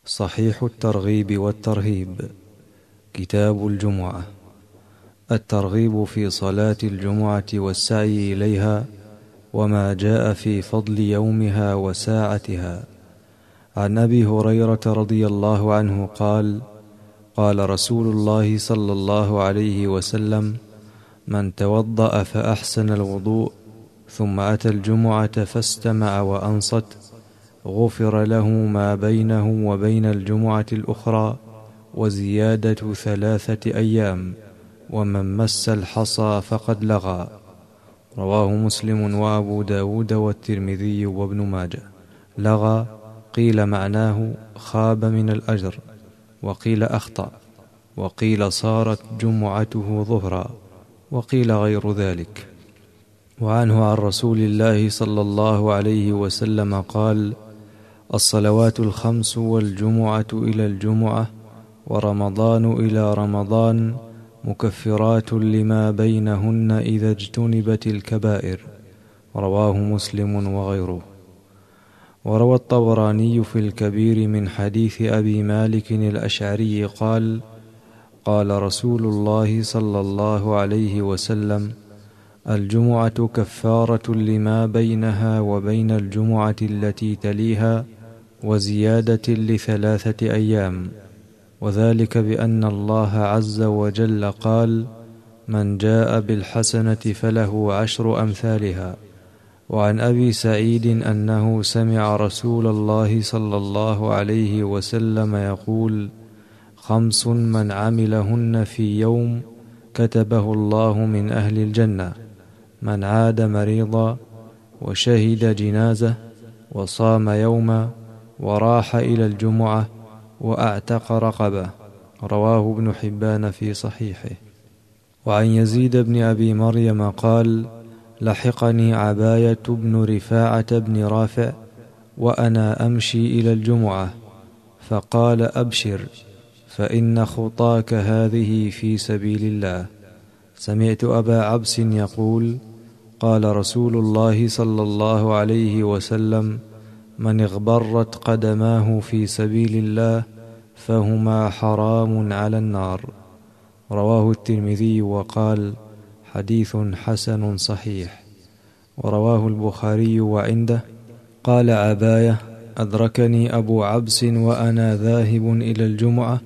صحيح الترغيب والترهيب. كتاب الجمعة. الترغيب في صلاة الجمعة والسعي إليها، وما جاء في فضل يومها وساعتها. عن أبي هريرة رضي الله عنه قال: قال رسول الله صلى الله عليه وسلم: من توضأ فأحسن الوضوء ثم أتى الجمعة فاستمع وأنصت غفر له ما بينه وبين الجمعة الأخرى وزيادة 3 أيام، ومن مس الحصى فقد لغى. رواه مسلم وأبو داود والترمذي وابن ماجه. لغى قيل معناه خاب من الأجر، وقيل أخطأ، وقيل صارت جمعته ظهرا، وقيل غير ذلك. وعنه عن رسول الله صلى الله عليه وسلم قال: الصلوات الخمس والجمعة إلى الجمعة ورمضان إلى رمضان مكفرات لما بينهن إذا اجتنبت الكبائر. رواه مسلم وغيره. وروى الطبراني في الكبير من حديث أبي مالك الأشعري قال: قال رسول الله صلى الله عليه وسلم: الجمعة كفارة لما بينها وبين الجمعة التي تليها وزيادة ل3 أيام، وذلك بأن الله عز وجل قال: من جاء بالحسنة فله 10 أمثالها. وعن أبي سعيد أنه سمع رسول الله صلى الله عليه وسلم يقول: 5 من عملهن في يوم كتبه الله من أهل الجنة: من عاد مريضا، وشهد جنازة، وصام يوما، وراح إلى الجمعة، وأعتق رقبة. رواه ابن حبان في صحيحه. وعن يزيد بن أبي مريم قال: لحقني عباية بن رفاعة بن رافع وأنا أمشي إلى الجمعة، فقال: أبشر، فإن خطاك هذه في سبيل الله. سمعت أبا عبس يقول: قال رسول الله صلى الله عليه وسلم: من اغبرت قدماه في سبيل الله فهما حرام على النار. رواه الترمذي وقال: حديث حسن صحيح. ورواه البخاري وعنده قال عباية: أدركني أبو عبس وأنا ذاهب إلى الجمعة،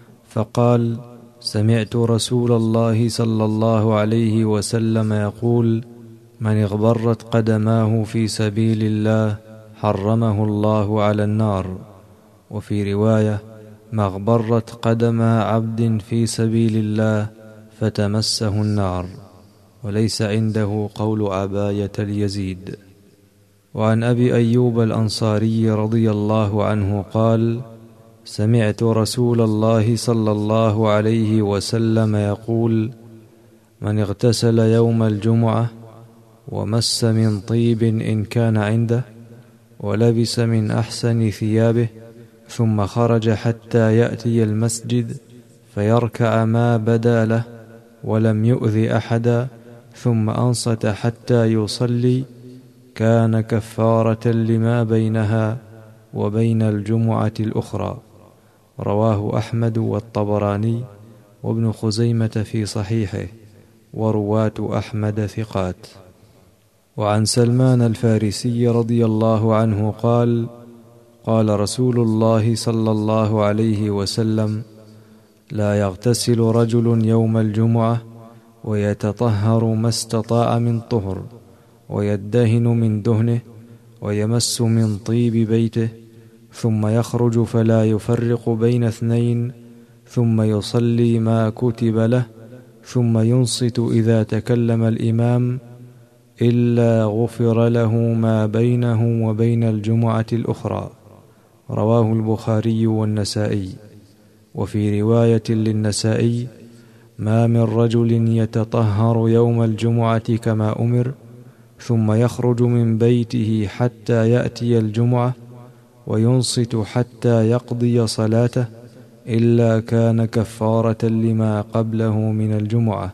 فقال: سمعت رسول الله صلى الله عليه وسلم يقول: من اغبرت قدماه في سبيل الله حرمه الله على النار. وفي رواية: ما اغبرت قدم عبد في سبيل الله فتمسه النار. وليس عنده قول عباية اليزيد. وعن أبي أيوب الأنصاري رضي الله عنه قال: سمعت رسول الله صلى الله عليه وسلم يقول: من اغتسل يوم الجمعة ومس من طيب إن كان عنده، ولبس من أحسن ثيابه، ثم خرج حتى يأتي المسجد فيركع ما بدا له ولم يؤذ أحدا، ثم أنصت حتى يصلي، كان كفارة لما بينها وبين الجمعة الأخرى. رواه أحمد والطبراني وابن خزيمة في صحيحه، ورواة أحمد ثقات. وعن سلمان الفارسي رضي الله عنه قال: قال رسول الله صلى الله عليه وسلم: لا يغتسل رجل يوم الجمعة ويتطهر ما استطاع من طهر، ويدهن من دهنه، ويمس من طيب بيته، ثم يخرج فلا يفرق بين 2، ثم يصلي ما كتب له، ثم ينصت إذا تكلم الإمام، إلا غفر له ما بينه وبين الجمعة الأخرى. رواه البخاري والنسائي. وفي رواية للنسائي: ما من رجل يتطهر يوم الجمعة كما أمر، ثم يخرج من بيته حتى يأتي الجمعة وينصت حتى يقضي صلاته، إلا كان كفارة لما قبله من الجمعة.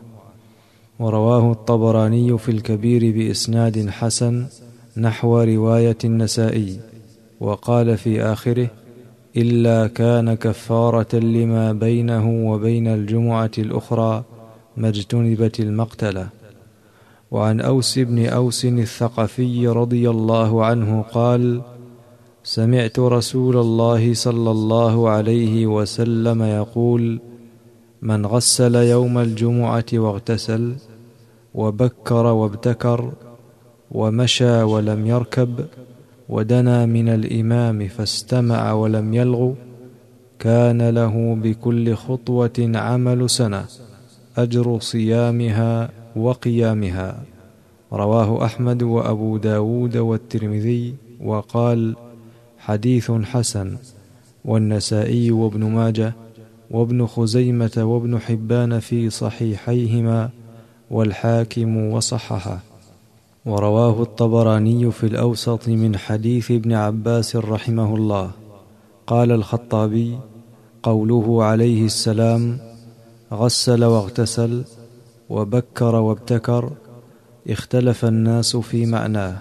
ورواه الطبراني في الكبير بإسناد حسن نحو رواية النسائي، وقال في آخره: إلا كان كفارة لما بينه وبين الجمعة الأخرى ما اجتنبت المقتلة. وعن أوس بن أوس الثقفي رضي الله عنه قال: سمعت رسول الله صلى الله عليه وسلم يقول: من غسل يوم الجمعة واغتسل وبكر وابتكر ومشى ولم يركب ودنا من الإمام فاستمع ولم يلغ، كان له بكل خطوة عمل سنة أجر صيامها وقيامها. رواه أحمد وأبو داود والترمذي، وقال: حديث حسن. والنسائي وابن ماجه وابن خزيمة وابن حبان في صحيحيهما، والحاكم وصححه. ورواه الطبراني في الأوسط من حديث ابن عباس رحمه الله. قال الخطابي: قوله عليه السلام غسل واغتسل وبكر وابتكر اختلف الناس في معناه،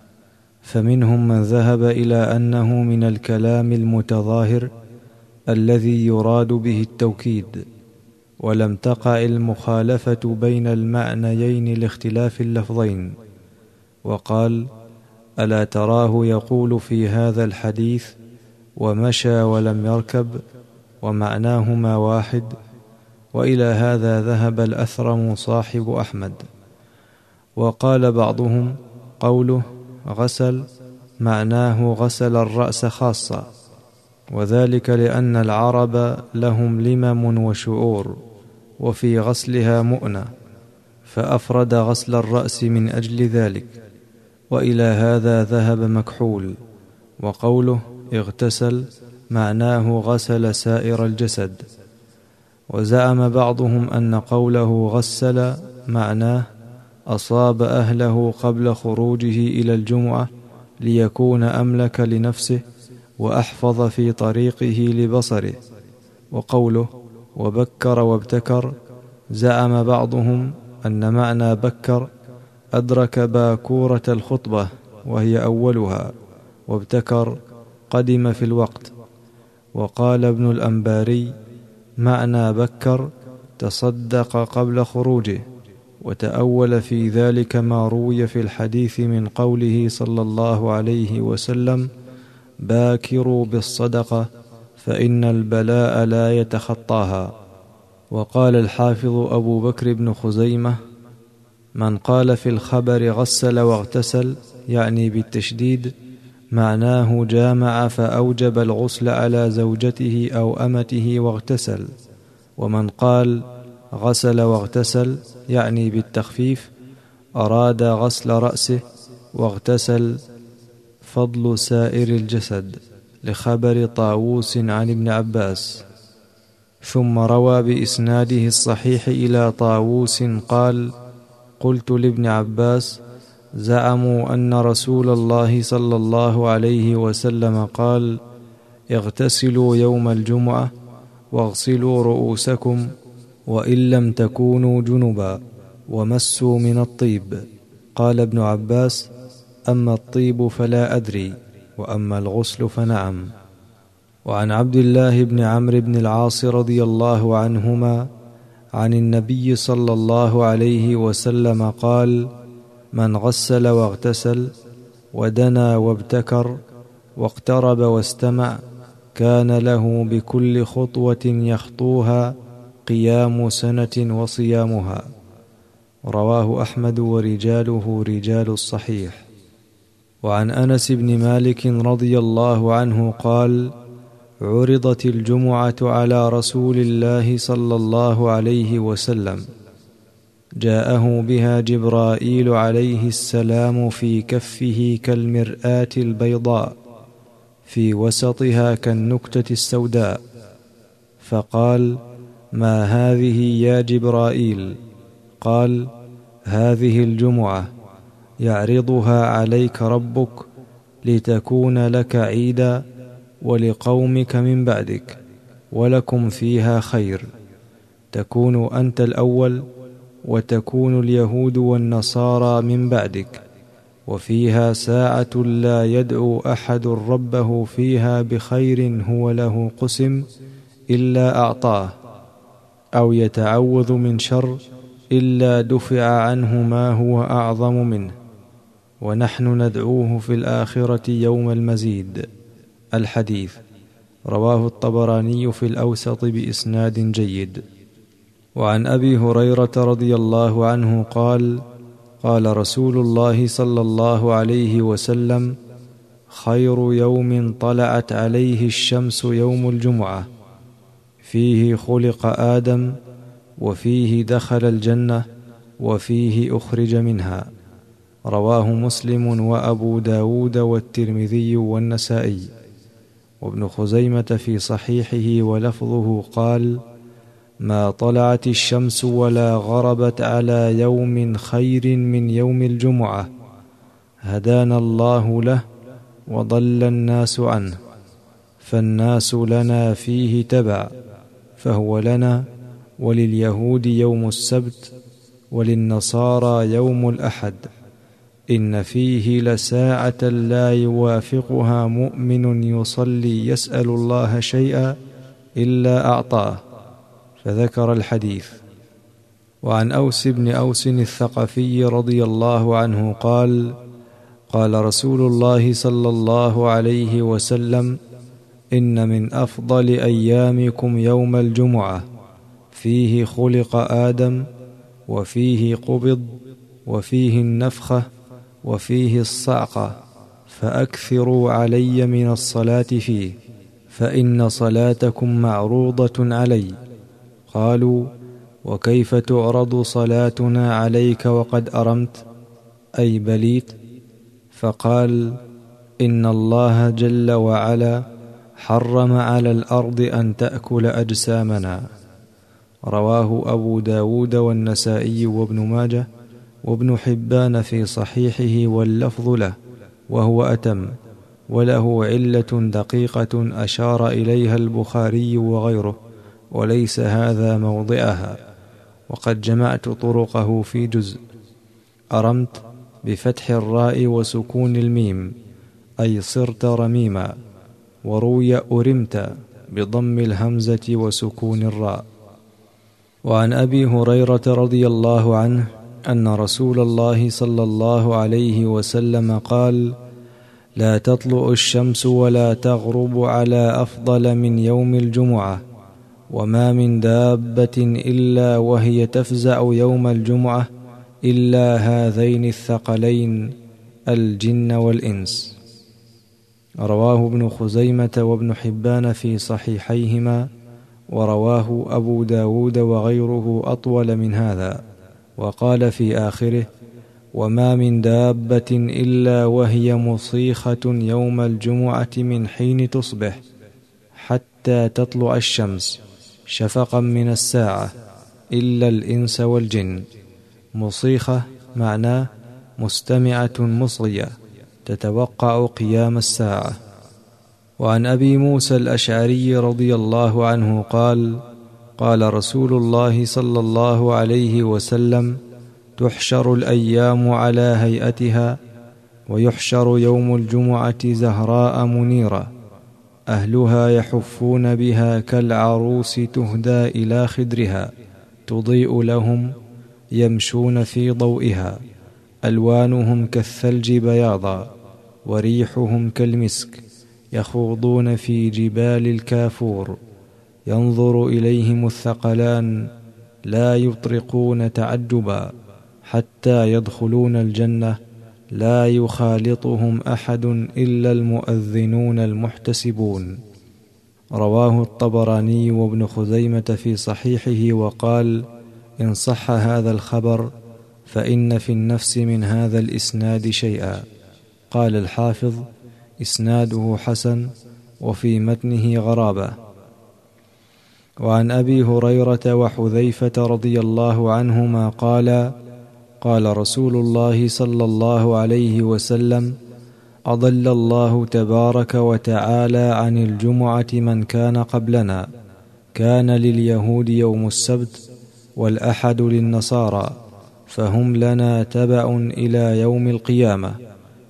فمنهم من ذهب إلى أنه من الكلام المتظاهر الذي يراد به التوكيد، ولم تقع المخالفة بين المعنيين لاختلاف اللفظين، وقال: ألا تراه يقول في هذا الحديث ومشى ولم يركب ومعناهما واحد؟ وإلى هذا ذهب الأثرم صاحب أحمد. وقال بعضهم: قوله غسل معناه غسل الرأس خاصة، وذلك لأن العرب لهم لمم وشعور، وفي غسلها مؤنة، فأفرد غسل الرأس من أجل ذلك. وإلى هذا ذهب مكحول. وقوله اغتسل معناه غسل سائر الجسد. وزعم بعضهم أن قوله غسل معناه أصاب أهله قبل خروجه إلى الجمعة ليكون أملك لنفسه وأحفظ في طريقه لبصره. وقوله وبكر وابتكر زعم بعضهم أن معنى بكر أدرك باكورة الخطبة وهي أولها، وابتكر قدم في الوقت. وقال ابن الأنباري: معنى بكر تصدق قبل خروجه، وتأول في ذلك ما روي في الحديث من قوله صلى الله عليه وسلم: باكروا بالصدقة فإن البلاء لا يتخطاها. وقال الحافظ أبو بكر بن خزيمة: من قال في الخبر غسل واغتسل يعني بالتشديد معناه جامع فأوجب الغسل على زوجته أو أمته واغتسل. ومن قال غسل واغتسل يعني بالتخفيف أراد غسل رأسه واغتسل فضل سائر الجسد، لخبر طاووس عن ابن عباس. ثم روى بإسناده الصحيح إلى طاووس قال: قلت لابن عباس: زعموا أن رسول الله صلى الله عليه وسلم قال: اغتسلوا يوم الجمعة واغسلوا رؤوسكم وإن لم تكونوا جنبا ومسوا من الطيب. قال ابن عباس: أما الطيب فلا أدري، وأما الغسل فنعم. وعن عبد الله بن عمرو بن العاص رضي الله عنهما عن النبي صلى الله عليه وسلم قال: من غسل واغتسل ودنا وابتكر واقترب واستمع كان له بكل خطوة يخطوها قيام سنة وصيامها. رواه أحمد ورجاله رجال الصحيح. وعن أنس بن مالك رضي الله عنه قال: عرضت الجمعة على رسول الله صلى الله عليه وسلم، جاءه بها جبرائيل عليه السلام في كفه كالمرآة البيضاء في وسطها كالنكتة السوداء، فقال: ما هذه يا جبرائيل؟ قال: هذه الجمعة يعرضها عليك ربك لتكون لك عيدا ولقومك من بعدك، ولكم فيها خير، تكون أنت الأول وتكون اليهود والنصارى من بعدك، وفيها ساعة لا يدعو أحد ربه فيها بخير هو له قسم إلا أعطاه، أو يتعوذ من شر إلا دفع عنه ما هو أعظم منه، ونحن ندعوه في الآخرة يوم المزيد. الحديث رواه الطبراني في الأوسط بإسناد جيد. وعن أبي هريرة رضي الله عنه قال: قال رسول الله صلى الله عليه وسلم: خير يوم طلعت عليه الشمس يوم الجمعة، فيه خلق آدم، وفيه دخل الجنة، وفيه أخرج منها. رواه مسلم وأبو داود والترمذي والنسائي. وابن خزيمة في صحيحه ولفظه قال: ما طلعت الشمس ولا غربت على يوم خير من يوم الجمعة، هدانا الله له وضل الناس عنه، فالناس لنا فيه تبع، فهو لنا ولليهود يوم السبت وللنصارى يوم الأحد، إن فيه لساعة لا يوافقها مؤمن يصلي يسأل الله شيئا إلا أعطاه. فذكر الحديث. وعن أوس بن أوس الثقفي رضي الله عنه قال: قال رسول الله صلى الله عليه وسلم: إن من أفضل أيامكم يوم الجمعة، فيه خلق آدم، وفيه قبض، وفيه النفخة، وفيه الصعقة، فأكثروا علي من الصلاة فيه، فإن صلاتكم معروضة علي. قالوا: وكيف تعرض صلاتنا عليك وقد أرمت، أي بليت؟ فقال: إن الله جل وعلا حرم على الأرض أن تأكل أجسامنا. رواه أبو داود والنسائي وابن ماجه وابن حبان في صحيحه، واللفظ له، وهو أتم، وله علة دقيقة أشار إليها البخاري وغيره، وليس هذا موضعها، وقد جمعت طرقه في جزء. أرمت بفتح الراء وسكون الميم، أي صرت رميما، وروي أرمت بضم الهمزة وسكون الراء. وعن أبي هريرة رضي الله عنه أن رسول الله صلى الله عليه وسلم قال: لا تطلع الشمس ولا تغرب على أفضل من يوم الجمعة، وما من دابة إلا وهي تفزع يوم الجمعة إلا هذين الثقلين، الجن والإنس. رواه ابن خزيمة وابن حبان في صحيحيهما، ورواه أبو داود وغيره أطول من هذا، وقال في آخره: وما من دابة إلا وهي مصيخة يوم الجمعة من حين تصبح حتى تطلع الشمس شفقا من الساعة، إلا الإنس والجن. مصيخة معناه مستمعة مصغية تتوقع قيام الساعة. وعن أبي موسى الأشعري رضي الله عنه قال: قال رسول الله صلى الله عليه وسلم: تحشر الأيام على هيئتها، ويحشر يوم الجمعة زهراء منيرة، أهلها يحفون بها كالعروس تهدى إلى خدرها، تضيء لهم، يمشون في ضوئها، ألوانهم كالثلج بياضا، وريحهم كالمسك، يخوضون في جبال الكافور، ينظر إليهم الثقلان، لا يطرقون تعجبا، حتى يدخلون الجنة، لا يخالطهم أحد إلا المؤذنون المحتسبون. رواه الطبراني وابن خزيمة في صحيحه، وقال: إن صح هذا الخبر فإن في النفس من هذا الإسناد شيئا. قال الحافظ: إسناده حسن، وفي متنه غرابة. وعن أبي هريرة وحذيفة رضي الله عنهما قال: قال رسول الله صلى الله عليه وسلم: أضل الله تبارك وتعالى عن الجمعة من كان قبلنا، كان لليهود يوم السبت، والأحد للنصارى، فهم لنا تبع إلى يوم القيامة،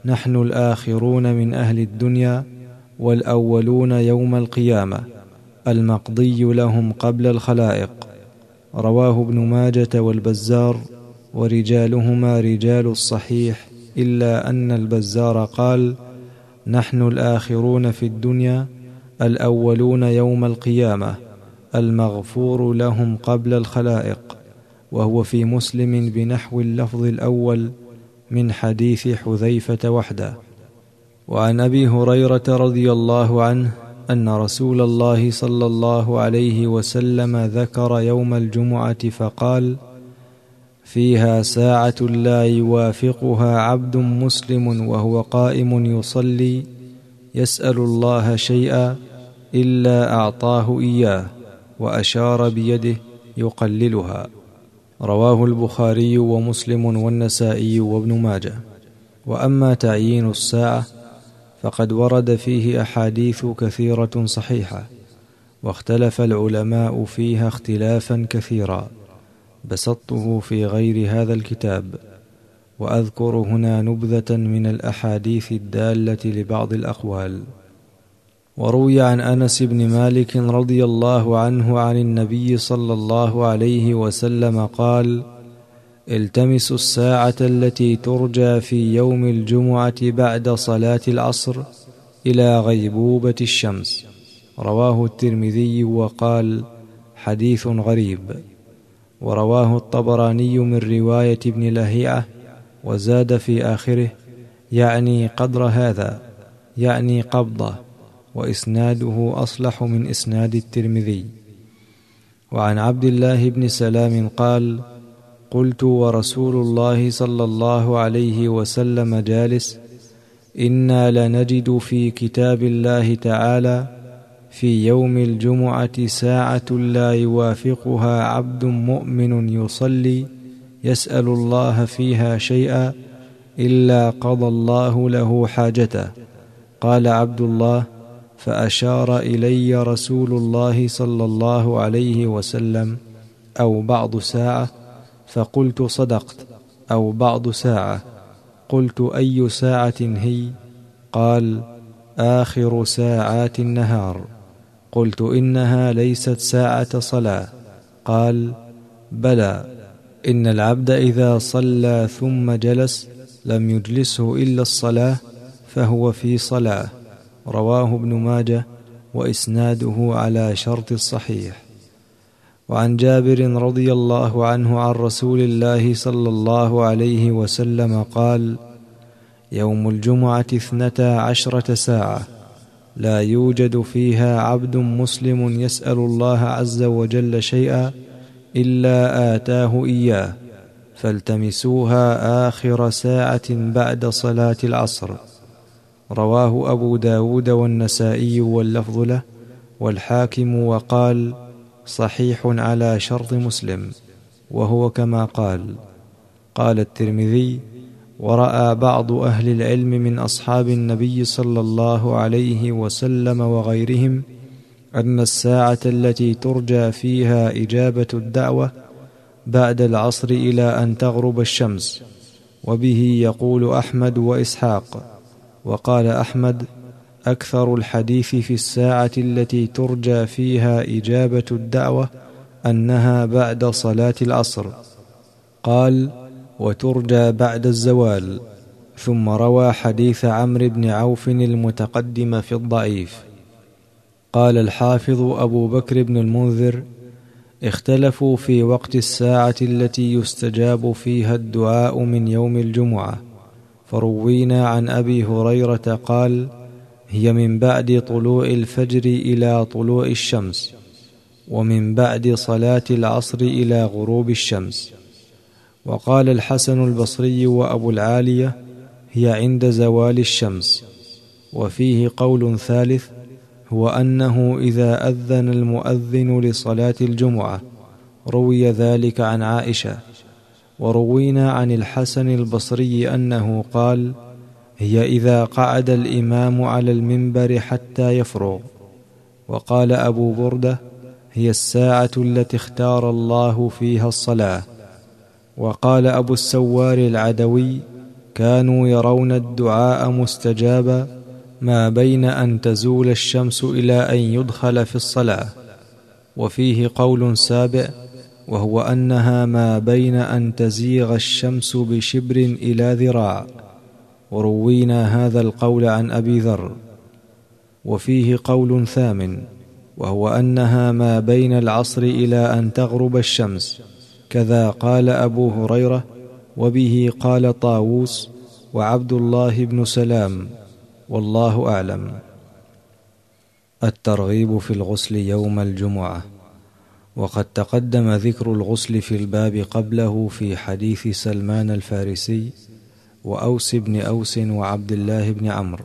نحن الآخرون من أهل الدنيا والأولون يوم القيامة، المقضي لهم قبل الخلائق. رواه ابن ماجة والبزار، ورجالهما رجال الصحيح، إلا أن البزار قال: نحن الآخرون في الدنيا الأولون يوم القيامة، المغفور لهم قبل الخلائق. وهو في مسلم بنحو اللفظ الأول من حديث حذيفة وحده. وعن أبي هريرة رضي الله عنه أن رسول الله صلى الله عليه وسلم ذكر يوم الجمعة فقال: فيها ساعة لا يوافقها عبد مسلم وهو قائم يصلي يسأل الله شيئا إلا أعطاه إياه، وأشار بيده يقللها. رواه البخاري ومسلم والنسائي وابن ماجه. وأما تعيين الساعة فقد ورد فيه أحاديث كثيرة صحيحة، واختلف العلماء فيها اختلافا كثيرا، بسطته في غير هذا الكتاب، وأذكر هنا نبذة من الأحاديث الدالة لبعض الأقوال. وروي عن أنس بن مالك رضي الله عنه عن النبي صلى الله عليه وسلم قال: التمسوا الساعة التي ترجى في يوم الجمعة بعد صلاة العصر إلى غيبوبة الشمس. رواه الترمذي وقال: حديث غريب. ورواه الطبراني من رواية ابن لهيعة، وزاد في آخره: يعني قدر هذا، يعني قبضة، وإسناده أصلح من إسناد الترمذي. وعن عبد الله بن سلام قال: قلت ورسول الله صلى الله عليه وسلم جالس: إنا لنجد في كتاب الله تعالى في يوم الجمعة ساعة لا يوافقها عبد مؤمن يصلي يسأل الله فيها شيئا إلا قضى الله له حاجته. قال عبد الله: فأشار إلي رسول الله صلى الله عليه وسلم: أو بعض ساعة. فقلت: صدقت، أو بعض ساعة. قلت: أي ساعة هي؟ قال: آخر ساعات النهار. قلت: إنها ليست ساعة صلاة. قال: بلى، إن العبد إذا صلى ثم جلس لم يجلسه إلا الصلاة فهو في صلاة. رواه ابن ماجه، وإسناده على شرط الصحيح. وعن جابر رضي الله عنه عن رسول الله صلى الله عليه وسلم قال: يوم الجمعة 12 ساعة لا يوجد فيها عبد مسلم يسأل الله عز وجل شيئا إلا آتاه إياه، فالتمسوها آخر ساعة بعد صلاة العصر. رواه أبو داود والنسائي واللفظ له، والحاكم، وقال: صحيح على شرط مسلم، وهو كما قال. قال الترمذي: ورأى بعض أهل العلم من أصحاب النبي صلى الله عليه وسلم وغيرهم أن الساعة التي ترجى فيها إجابة الدعوة بعد العصر إلى أن تغرب الشمس، وبه يقول أحمد وإسحاق. وقال أحمد: أكثر الحديث في الساعة التي ترجى فيها إجابة الدعوة أنها بعد صلاة العصر. قال: وترجى بعد الزوال. ثم روى حديث عمرو بن عوف المتقدم في الضعيف. قال الحافظ أبو بكر بن المنذر: اختلفوا في وقت الساعة التي يستجاب فيها الدعاء من يوم الجمعة، فروينا عن أبي هريرة قال: هي من بعد طلوع الفجر إلى طلوع الشمس، ومن بعد صلاة العصر إلى غروب الشمس. وقال الحسن البصري وأبو العالية: هي عند زوال الشمس. وفيه قول ثالث، هو أنه إذا أذن المؤذن لصلاة الجمعة. روي ذلك عن عائشة. وروينا عن الحسن البصري أنه قال: هي إذا قعد الإمام على المنبر حتى يفرغ. وقال أبو بردة: هي الساعة التي اختار الله فيها الصلاة. وقال أبو السوار العدوي: كانوا يرون الدعاء مستجابا ما بين أن تزول الشمس إلى أن يدخل في الصلاة. وفيه قول سابع، وهو أنها ما بين أن تزيغ الشمس بشبر إلى ذراع، وروينا هذا القول عن أبي ذر. وفيه قول ثامن، وهو أنها ما بين العصر إلى أن تغرب الشمس، كذا قال أبو هريرة، وبه قال طاووس وعبد الله بن سلام، والله أعلم. الترغيب في الغسل يوم الجمعة. وقد تقدم ذكر الغسل في الباب قبله في حديث سلمان الفارسي وأوس بن أوس وعبد الله بن عمرو.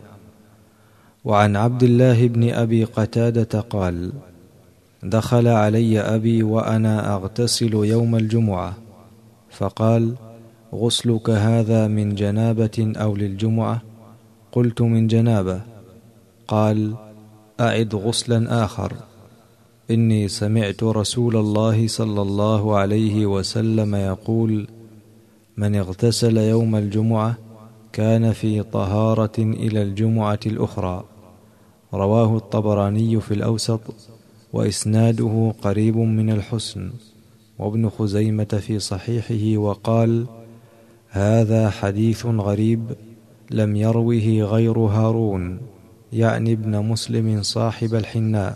وعن عبد الله بن أبي قتادة قال: دخل علي أبي وأنا أغتسل يوم الجمعة، فقال: غسلك هذا من جنابة أو للجمعة؟ قلت: من جنابة. قال: أعد غسلا آخر، إني سمعت رسول الله صلى الله عليه وسلم يقول: من اغتسل يوم الجمعة كان في طهارة إلى الجمعة الأخرى. رواه الطبراني في الأوسط، وإسناده قريب من الحسن، وابن خزيمة في صحيحه وقال: هذا حديث غريب لم يروه غير هارون، يعني ابن مسلم صاحب الحناء.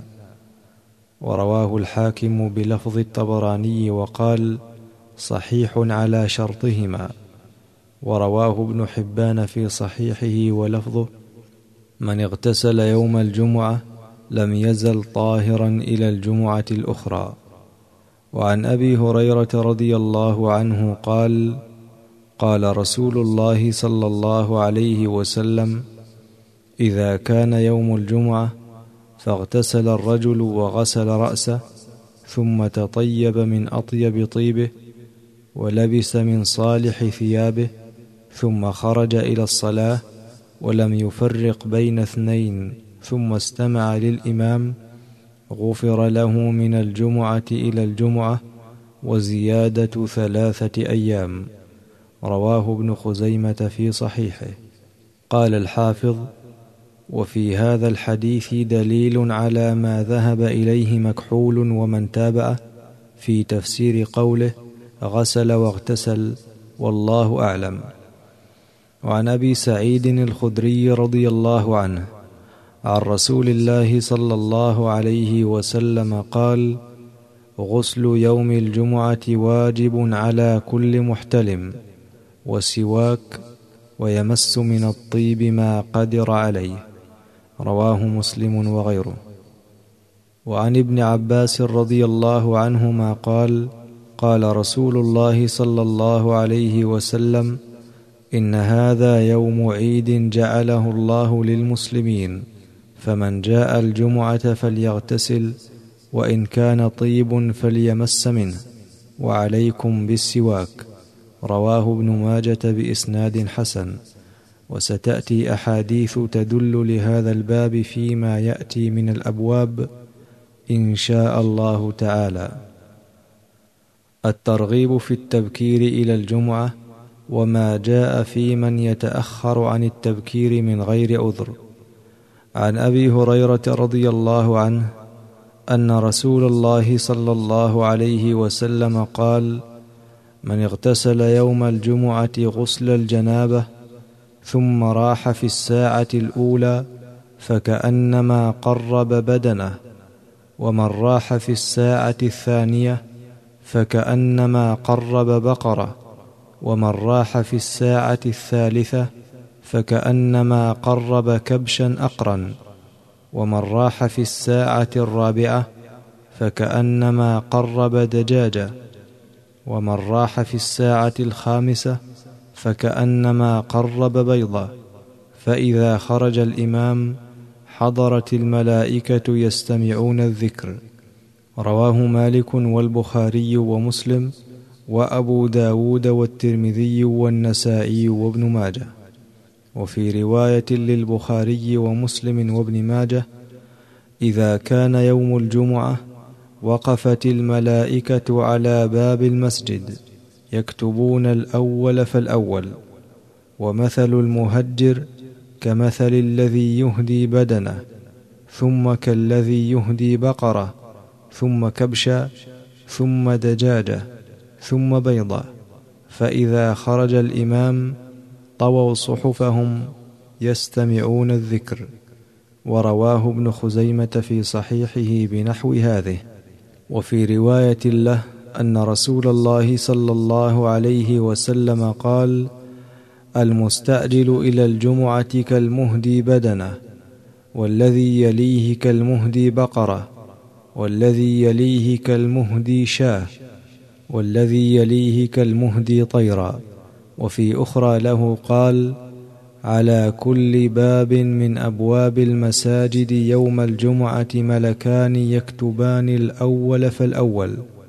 ورواه الحاكم بلفظ الطبراني وقال: صحيح على شرطهما. ورواه ابن حبان في صحيحه ولفظه: من اغتسل يوم الجمعة لم يزل طاهرا إلى الجمعة الأخرى. وعن أبي هريرة رضي الله عنه قال: قال رسول الله صلى الله عليه وسلم: إذا كان يوم الجمعة فاغتسل الرجل وغسل رأسه، ثم تطيب من أطيب طيبه، ولبس من صالح ثيابه، ثم خرج إلى الصلاة ولم يفرق بين اثنين، ثم استمع للإمام، غفر له من الجمعة إلى الجمعة وزيادة 3 أيام. رواه ابن خزيمة في صحيحه. قال الحافظ: وفي هذا الحديث دليل على ما ذهب إليه مكحول ومن تابعه في تفسير قوله غسل واغتسل، والله أعلم. وعن أبي سعيد الخدري رضي الله عنه عن رسول الله صلى الله عليه وسلم قال: غسل يوم الجمعة واجب على كل محتلم، وسواك، ويمس من الطيب ما قدر عليه. رواه مسلم وغيره. وعن ابن عباس رضي الله عنهما قال: قال رسول الله صلى الله عليه وسلم: إن هذا يوم عيد جعله الله للمسلمين، فمن جاء الجمعة فليغتسل، وإن كان طيب فليمس منه، وعليكم بالسواك. رواه ابن ماجة بإسناد حسن. وستأتي أحاديث تدل لهذا الباب فيما يأتي من الأبواب إن شاء الله تعالى. الترغيب في التبكير إلى الجمعة، وما جاء في من يتأخر عن التبكير من غير عذر. عن أبي هريرة رضي الله عنه أن رسول الله صلى الله عليه وسلم قال: من اغتسل يوم الجمعة غسل الجنابة ثم راح في الساعة الأولى فكأنما قرب بدنه، ومن راح في الساعة الثانية فكأنما قرب بقرة، ومن راح في الساعة الثالثة فكأنما قرب كبشا أقرا، ومن راح في الساعة الرابعة فكأنما قرب دجاجة، ومن راح في الساعة الخامسة فكأنما قرب بيضة. فإذا خرج الإمام حضرت الملائكة يستمعون الذكر. رواه مالك والبخاري ومسلم وأبو داود والترمذي والنسائي وابن ماجه. وفي رواية للبخاري ومسلم وابن ماجه: إذا كان يوم الجمعة وقفت الملائكة على باب المسجد يكتبون الأول فالأول، ومثل المهجر كمثل الذي يهدي بدنه، ثم كالذي يهدي بقرة، ثم كبشا، ثم دجاجة، ثم بيضة، فإذا خرج الإمام طووا صحفهم يستمعون الذكر. ورواه ابن خزيمة في صحيحه بنحو هذه. وفي رواية له أن رسول الله صلى الله عليه وسلم قال: المستعجل إلى الجمعة كالمهدي بدنه، والذي يليه كالمهدي بقرة، والذي يليه كالمهدي شاه، والذي يليه كالمهدي طيرا. وفي أخرى له قال: على كل باب من أبواب المساجد يوم الجمعة ملكان يكتبان الأول فالأول،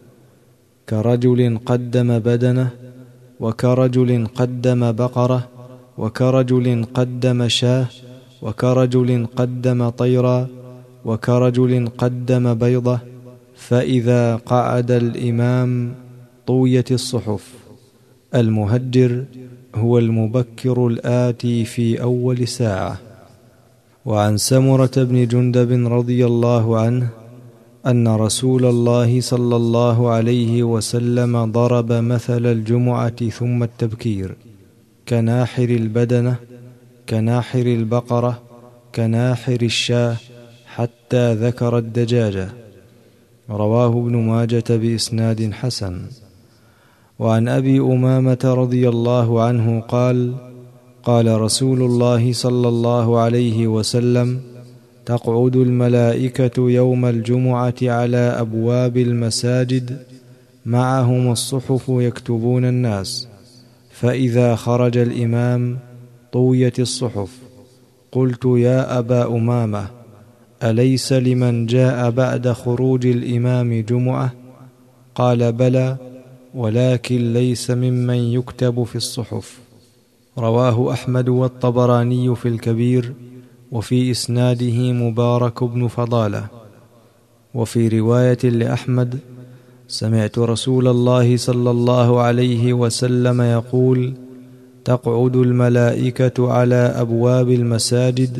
كرجل قدم بدنه، وكرجل قدم بقرة، وكرجل قدم شاه، وكرجل قدم طيرا، وكرجل قدم بيضة، فإذا قعد الإمام طويت الصحف. المهجر هو المبكر الآتي في أول ساعة. وعن سمرة بن جندب رضي الله عنه أن رسول الله صلى الله عليه وسلم ضرب مثل الجمعة ثم التبكير كناحر البدنة، كناحر البقرة، كناحر الشاه، حتى ذكر الدجاجة. رواه ابن ماجة بإسناد حسن. وعن أبي أمامة رضي الله عنه قال: قال رسول الله صلى الله عليه وسلم: تقعد الملائكة يوم الجمعة على أبواب المساجد معهم الصحف يكتبون الناس، فإذا خرج الإمام طويت الصحف. قلت: يا أبا أمامة، أليس لمن جاء بعد خروج الإمام جمعة؟ قال: بلى، ولكن ليس ممن يكتب في الصحف. رواه أحمد والطبراني في الكبير، وفي إسناده مبارك بن فضالة. وفي رواية لأحمد: سمعت رسول الله صلى الله عليه وسلم يقول: تقعد الملائكة على أبواب المساجد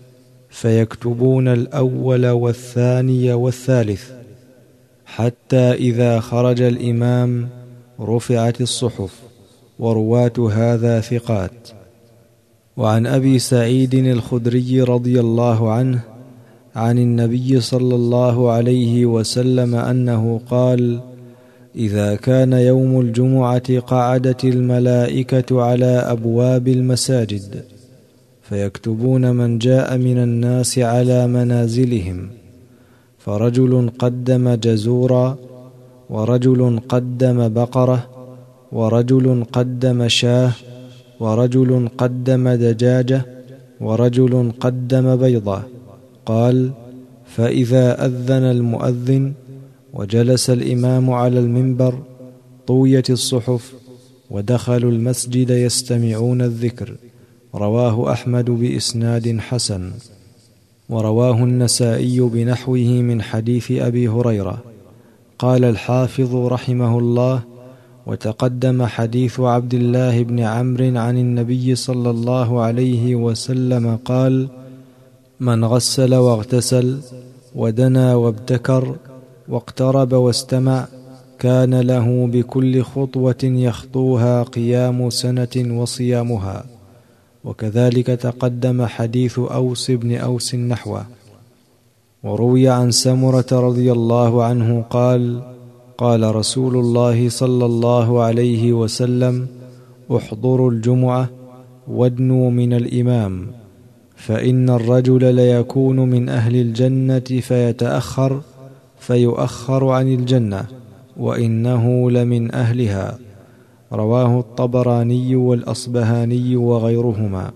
فيكتبون الأول والثاني والثالث، حتى إذا خرج الإمام رفعت الصحف. ورواة هذا ثقات. وعن أبي سعيد الخدري رضي الله عنه عن النبي صلى الله عليه وسلم أنه قال: إذا كان يوم الجمعة قعدت الملائكة على أبواب المساجد فيكتبون من جاء من الناس على منازلهم، فرجل قدم جزورا، ورجل قدم بقرة، ورجل قدم شاه، ورجل قدم دجاجة، ورجل قدم بيضة. قال: فإذا أذن المؤذن وجلس الإمام على المنبر طويت الصحف، ودخلوا المسجد يستمعون الذكر. رواه أحمد بإسناد حسن. ورواه النسائي بنحوه من حديث أبي هريرة. قال الحافظ رحمه الله: وتقدم حديث عبد الله بن عمرو عن النبي صلى الله عليه وسلم قال: من غسل واغتسل ودنا وابتكر واقترب واستمع كان له بكل خطوة يخطوها قيام سنة وصيامها. وكذلك تقدم حديث أوس بن أوس نحوه. وروي عن سمرة رضي الله عنه قال: قال رسول الله صلى الله عليه وسلم: احضروا الجمعة وادنوا من الإمام، فإن الرجل ليكون من أهل الجنة فيتأخر فيؤخر عن الجنة، وإنه لمن أهلها. رواه الطبراني والأصبهاني وغيرهما.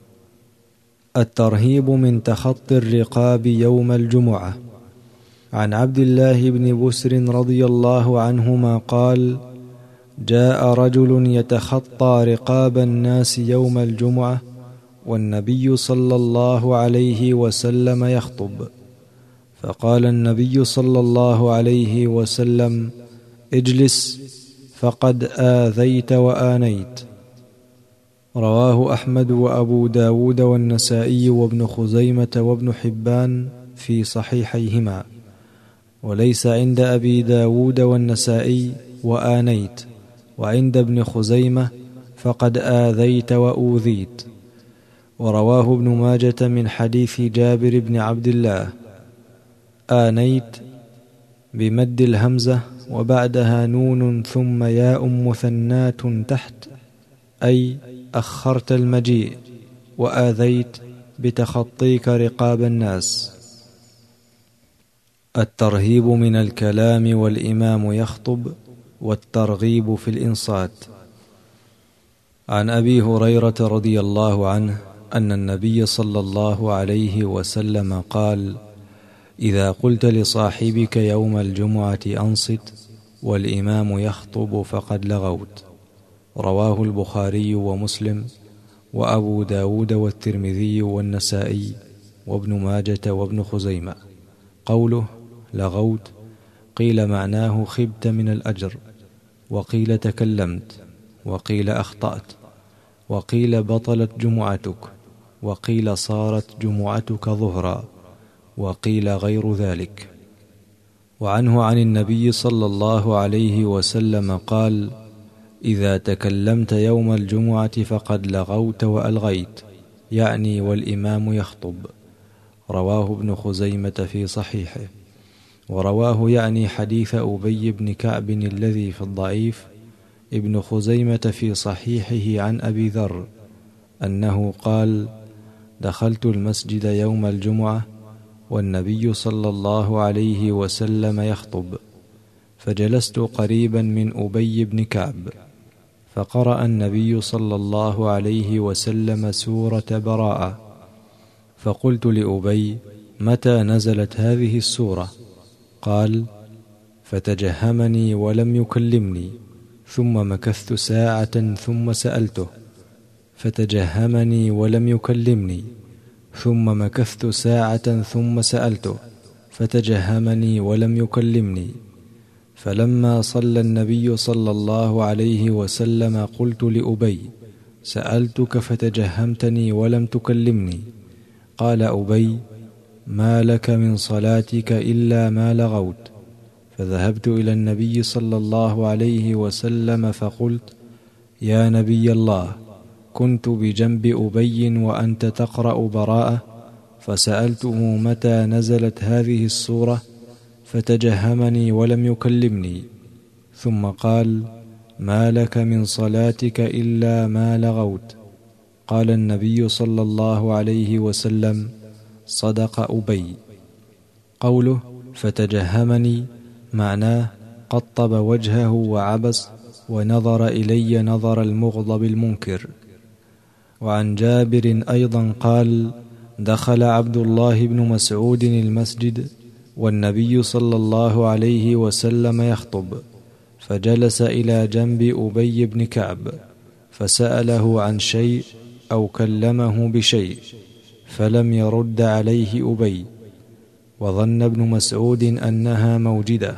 الترهيب من تخطي الرقاب يوم الجمعة. عن عبد الله بن بسر رضي الله عنهما قال: جاء رجل يتخطى رقاب الناس يوم الجمعة والنبي صلى الله عليه وسلم يخطب، فقال النبي صلى الله عليه وسلم: اجلس فقد آذيت وآنيت. رواه أحمد وأبو داود والنسائي وابن خزيمة وابن حبان في صحيحيهما، وليس عند أبي داود والنسائي وآنيت، وعند ابن خزيمة فقد آذيت وأوذيت. ورواه ابن ماجة من حديث جابر بن عبد الله: آنيت بمد الهمزة وبعدها نون ثم ياء مثنات تحت، أي أخرت المجيء، وآذيت بتخطيك رقاب الناس. الترهيب من الكلام والإمام يخطب، والترغيب في الإنصات. عن أبي هريرة رضي الله عنه أن النبي صلى الله عليه وسلم قال: إذا قلت لصاحبك يوم الجمعة أنصت والإمام يخطب فقد لغوت. رواه البخاري ومسلم وأبو داود والترمذي والنسائي وابن ماجة وابن خزيمة. قوله لغوت قيل معناه خبت من الأجر، وقيل تكلمت، وقيل أخطأت، وقيل بطلت جمعتك، وقيل صارت جمعتك ظهرا، وقيل غير ذلك. وعنه عن النبي صلى الله عليه وسلم قال: إذا تكلمت يوم الجمعة فقد لغوت وألغيت، يعني والإمام يخطب. رواه ابن خزيمة في صحيحه. ورواه يعني حديث أبي بن كعب الذي في الضعيف ابن خزيمة في صحيحه عن أبي ذر أنه قال: دخلت المسجد يوم الجمعة والنبي صلى الله عليه وسلم يخطب، فجلست قريبا من أبي بن كعب، فقرأ النبي صلى الله عليه وسلم سورة براءة، فقلت لأبي: متى نزلت هذه السورة؟ قال: فتجهمني ولم يكلمني، ثم مكثت ساعة ثم سألته، فتجهمني ولم يكلمني، ثم مكثت ساعة ثم سألته، فتجهمني ولم يكلمني. فلما صلى النبي صلى الله عليه وسلم قلت لأبي: سألتك فتجهمتني ولم تكلمني. قال أبي: ما لك من صلاتك إلا ما لغوت. فذهبت إلى النبي صلى الله عليه وسلم فقلت: يا نبي الله، كنت بجنب أبي وأنت تقرأ براءة، فسألته متى نزلت هذه السورة، فتجهمني ولم يكلمني، ثم قال: ما لك من صلاتك إلا ما لغوت. قال النبي صلى الله عليه وسلم: صدق أبي. قوله فتجهمني معناه قطب وجهه وعبس ونظر إلي نظر المغضب المنكر. وعن جابر أيضا قال: دخل عبد الله بن مسعود المسجد والنبي صلى الله عليه وسلم يخطب، فجلس إلى جنب أبي بن كعب، فسأله عن شيء أو كلمه بشيء، فلم يرد عليه أبي، وظن ابن مسعود أنها موجدة.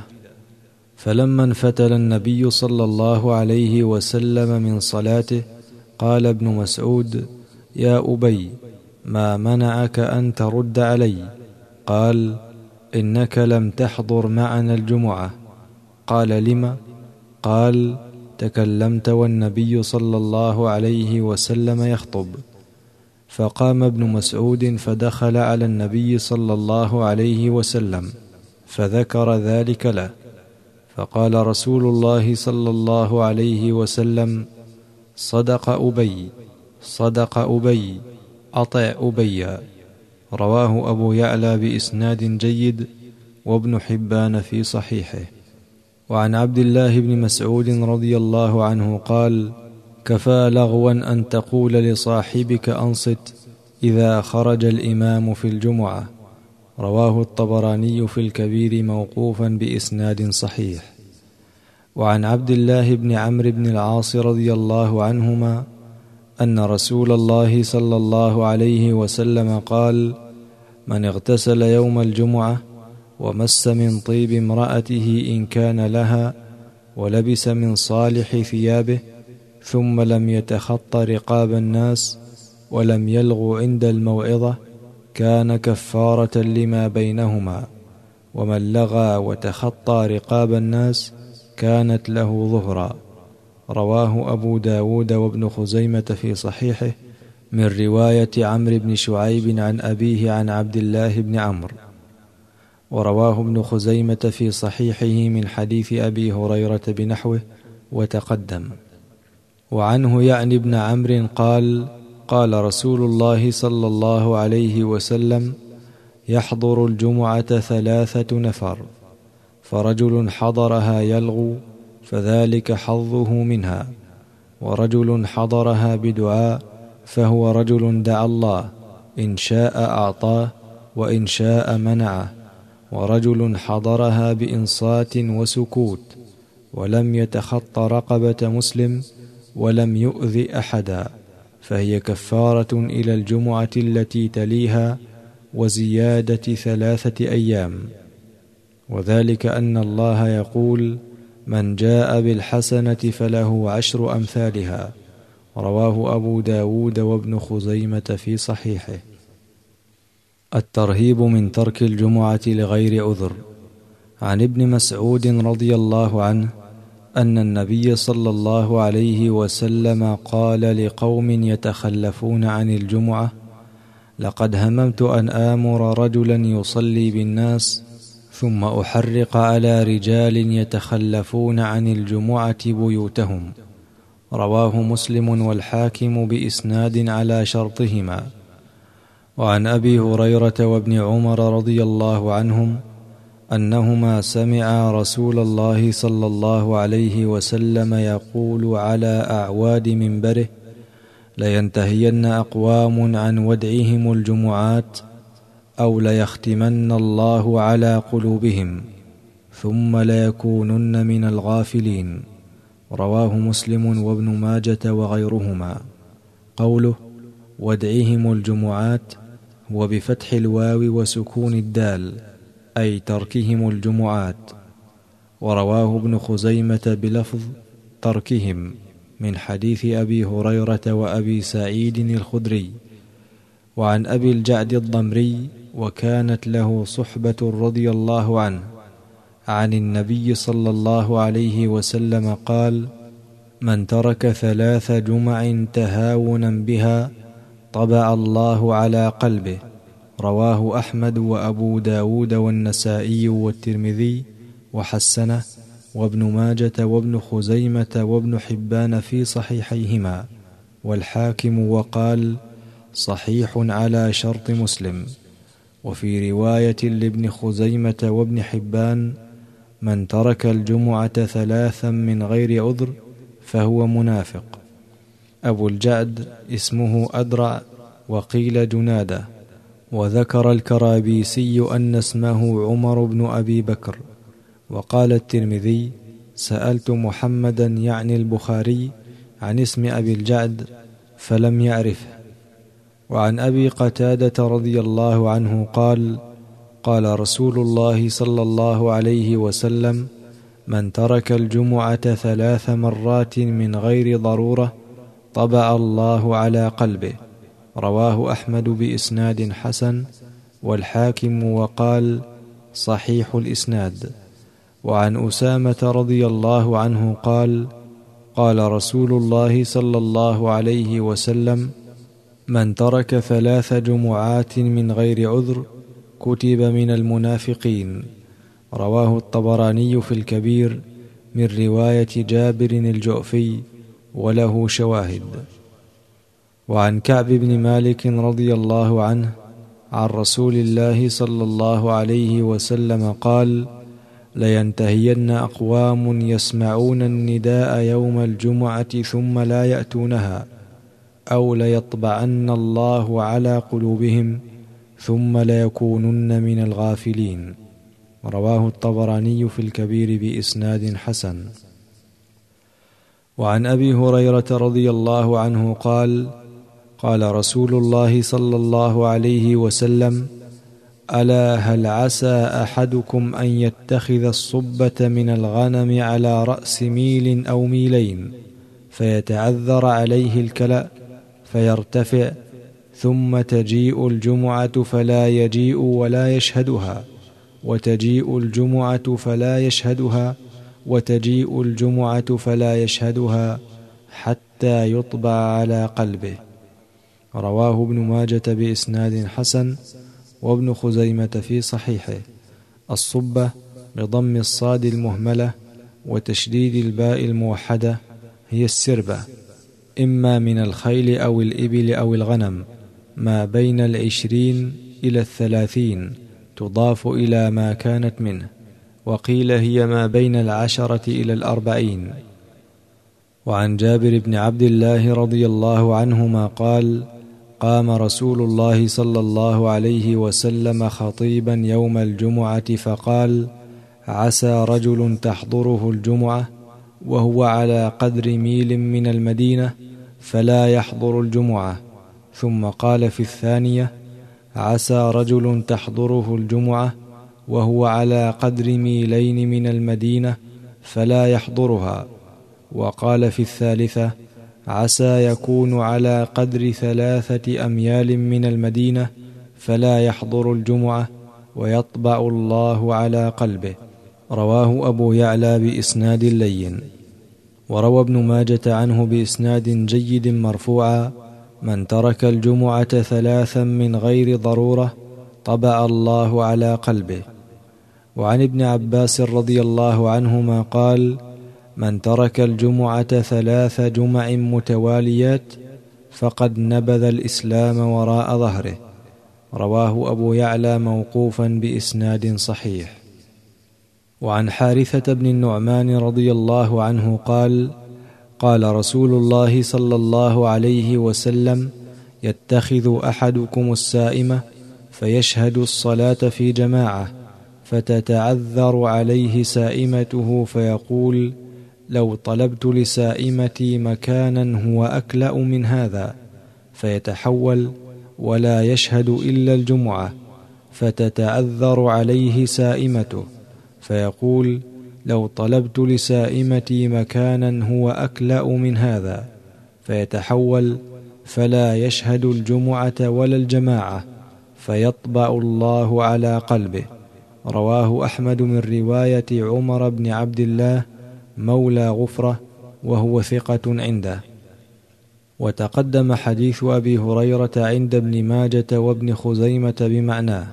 فلما انفتل النبي صلى الله عليه وسلم من صلاته قال ابن مسعود: يا أبي، ما منعك أن ترد علي؟ قال: إنك لم تحضر معنا الجمعة. قال: لم؟ قال: تكلمت والنبي صلى الله عليه وسلم يخطب. فقام ابن مسعود فدخل على النبي صلى الله عليه وسلم فذكر ذلك له، فقال رسول الله صلى الله عليه وسلم: صدق أبي، صدق أبي، أطع أبيا. رواه أبو يعلى بإسناد جيد، وابن حبان في صحيحه. وعن عبد الله بن مسعود رضي الله عنه قال: كفى لغوا أن تقول لصاحبك أنصت إذا خرج الإمام في الجمعة. رواه الطبراني في الكبير موقوفا بإسناد صحيح. وعن عبد الله بن عمرو بن العاص رضي الله عنهما أن رسول الله صلى الله عليه وسلم قال: من اغتسل يوم الجمعة ومس من طيب امرأته إن كان لها، ولبس من صالح ثيابه، ثم لم يتخط رقاب الناس ولم يلغ عند الموعظة كان كفارة لما بينهما، ومن لغى وتخطى رقاب الناس كانت له ظهرا. رواه أبو داود وابن خزيمة في صحيحه من رواية عمرو بن شعيب عن أبيه عن عبد الله بن عمرو، ورواه ابن خزيمة في صحيحه من حديث أبي هريرة بنحوه وتقدم. وعنه يعني ابن عمرو قال: قال رسول الله صلى الله عليه وسلم: يحضر الجمعة 3 نفر، فرجل حضرها يلغو فذلك حظه منها، ورجل حضرها بدعاء فهو رجل دعا الله إن شاء أعطاه وإن شاء منعه، ورجل حضرها بإنصات وسكوت ولم يتخط رقبة مسلم ولم يؤذ أحدا، فهي كفارة إلى الجمعة التي تليها وزيادة 3 أيام. وذلك أن الله يقول: من جاء بالحسنة فله 10 أمثالها. رواه أبو داود وابن خزيمة في صحيحه. الترهيب من ترك الجمعة لغير عذر. عن ابن مسعود رضي الله عنه أن النبي صلى الله عليه وسلم قال لقوم يتخلفون عن الجمعة: لقد هممت أن آمر رجلا يصلي بالناس ثم أحرق على رجال يتخلفون عن الجمعة بيوتهم. رواه مسلم والحاكم بإسناد على شرطهما. وعن أبي هريرة وابن عمر رضي الله عنهم أنهما سمعا رسول الله صلى الله عليه وسلم يقول على أعواد منبره: لينتهين أقوام عن ودعهم الجمعات أو ليختمن الله على قلوبهم ثم ليكونن من الغافلين. رواه مسلم وابن ماجة وغيرهما. قوله ودعهم الجمعات هو بفتح الواو وسكون الدال، أي تركهم الجمعات. ورواه ابن خزيمة بلفظ تركهم من حديث أبي هريرة وأبي سعيد الخدري. وعن أبي الجعد الضمري وكانت له صحبة رضي الله عنه عن النبي صلى الله عليه وسلم قال: من ترك 3 جمع تهاونا بها طبع الله على قلبه. رواه أحمد وأبو داود والنسائي والترمذي وحسنه، وابن ماجة وابن خزيمة وابن حبان في صحيحيهما، والحاكم وقال: صحيح على شرط مسلم. وفي رواية لابن خزيمة وابن حبان: من ترك الجمعة 3 من غير عذر فهو منافق. أبو الجعد اسمه أدرع وقيل جنادة. وذكر الكرابيسي أن اسمه عمر بن أبي بكر. وقال الترمذي: سألت محمدا يعني البخاري عن اسم أبي الجعد فلم يعرفه. وعن أبي قتادة رضي الله عنه قال: قال رسول الله صلى الله عليه وسلم: من ترك الجمعة 3 مرات من غير ضرورة طبع الله على قلبه. رواه أحمد بإسناد حسن، والحاكم وقال: صحيح الإسناد. وعن أسامة رضي الله عنه قال: قال رسول الله صلى الله عليه وسلم: من ترك 3 جمعات من غير عذر كتب من المنافقين. رواه الطبراني في الكبير من رواية جابر الجعفي وله شواهد. وعن كعب بن مالك رضي الله عنه عن رسول الله صلى الله عليه وسلم قال: لينتهين أقوام يسمعون النداء يوم الجمعة ثم لا يأتونها، أو ليطبعن الله على قلوبهم ثم ليكونن من الغافلين. رواه الطبراني في الكبير بإسناد حسن. وعن أبي هريرة رضي الله عنه قال: قال رسول الله صلى الله عليه وسلم: ألا هل عسى أحدكم أن يتخذ الصبة من الغنم على رأس ميل أو ميلين، فيتعذر عليه الكلأ فيرتفع، ثم تجيء الجمعة فلا يجيء ولا يشهدها، وتجيء الجمعة فلا يشهدها، وتجيء الجمعة فلا يشهدها، حتى يطبع على قلبه. رواه ابن ماجة بإسناد حسن، وابن خزيمة في صحيحه. الصبة بضم الصاد المهملة وتشديد الباء الموحدة هي السربة، إما من الخيل أو الإبل أو الغنم، ما بين 20 إلى 30، تضاف إلى ما كانت منه، وقيل هي ما بين 10 إلى 40. وعن جابر بن عبد الله رضي الله عنهما قال: قام رسول الله صلى الله عليه وسلم خطيبا يوم الجمعة فقال: عسى رجل تحضره الجمعة وهو على قدر ميل من المدينة فلا يحضر الجمعة. ثم قال في الثانية: عسى رجل تحضره الجمعة وهو على قدر ميلين من المدينة فلا يحضرها. وقال في الثالثة: عسى يكون على قدر 3 أميال من المدينة فلا يحضر الجمعة ويطبع الله على قلبه. رواه أبو يعلى بإسناد لين. وروى ابن ماجة عنه بإسناد جيد مرفوعا: من ترك الجمعة 3 من غير ضرورة طبع الله على قلبه. وعن ابن عباس رضي الله عنهما قال: من ترك الجمعة 3 جمع متواليات فقد نبذ الإسلام وراء ظهره. رواه أبو يعلى موقوفا بإسناد صحيح. وعن حارثة بن النعمان رضي الله عنه قال: قال رسول الله صلى الله عليه وسلم: يتخذ أحدكم السائمة فيشهد الصلاة في جماعة، فتتعذر عليه سائمته فيقول: لو طلبت لسائمتي مكانا هو أكلأ من هذا، فيتحول ولا يشهد إلا الجمعة، فتتعذر عليه سائمته فيقول: لو طلبت لسائمتي مكانا هو أكلأ من هذا، فيتحول فلا يشهد الجمعة ولا الجماعة، فيطبع الله على قلبه. رواه أحمد من رواية عمر بن عبد الله مولى غفرة، وهو ثقة عنده. وتقدم حديث أبي هريرة عند ابن ماجة وابن خزيمة بمعناه.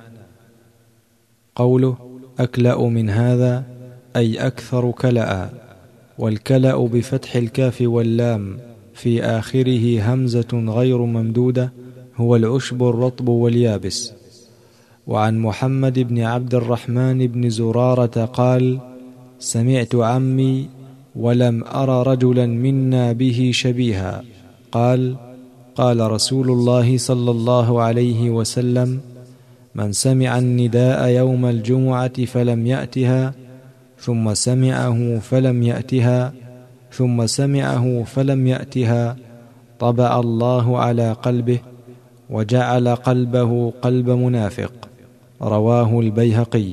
قوله أكلأ من هذا أي أكثر كلأ، والكلأ بفتح الكاف واللام في آخره همزة غير ممدودة هو العشب الرطب واليابس. وعن محمد بن عبد الرحمن بن زرارة قال: سمعت عمي ولم أر رجلا منا به شبيها قال: قال رسول الله صلى الله عليه وسلم: من سمع النداء يوم الجمعة فلم يأتها، ثم سمعه فلم يأتها، ثم سمعه فلم يأتها، طبع الله على قلبه وجعل قلبه قلب منافق. رواه البيهقي.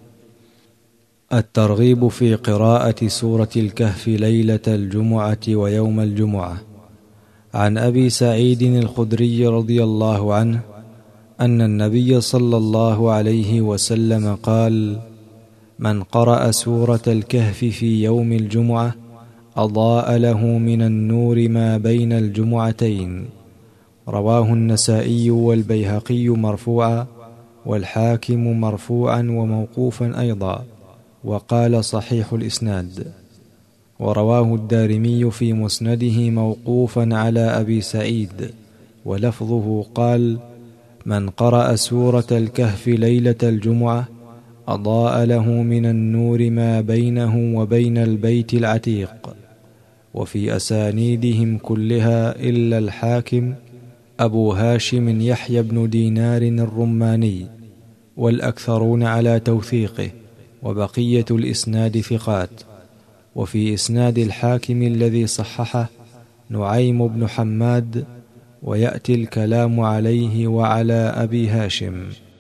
الترغيب في قراءة سورة الكهف ليلة الجمعة ويوم الجمعة. عن أبي سعيد الخدري رضي الله عنه أن النبي صلى الله عليه وسلم قال: من قرأ سورة الكهف في يوم الجمعة أضاء له من النور ما بين الجمعتين. رواه النسائي والبيهقي مرفوعا، والحاكم مرفوعا وموقوفا أيضا، وقال صحيح الإسناد. ورواه الدارمي في مسنده موقوفا على أبي سعيد، ولفظه قال: من قرأ سورة الكهف ليلة الجمعة أضاء له من النور ما بينه وبين البيت العتيق. وفي أسانيدهم كلها إلا الحاكم أبو هاشم يحيى بن دينار الرماني، والأكثرون على توثيقه، وبقية الإسناد ثقات. وفي إسناد الحاكم الذي صححه نعيم بن حماد، ويأتي الكلام عليه وعلى أبي هاشم.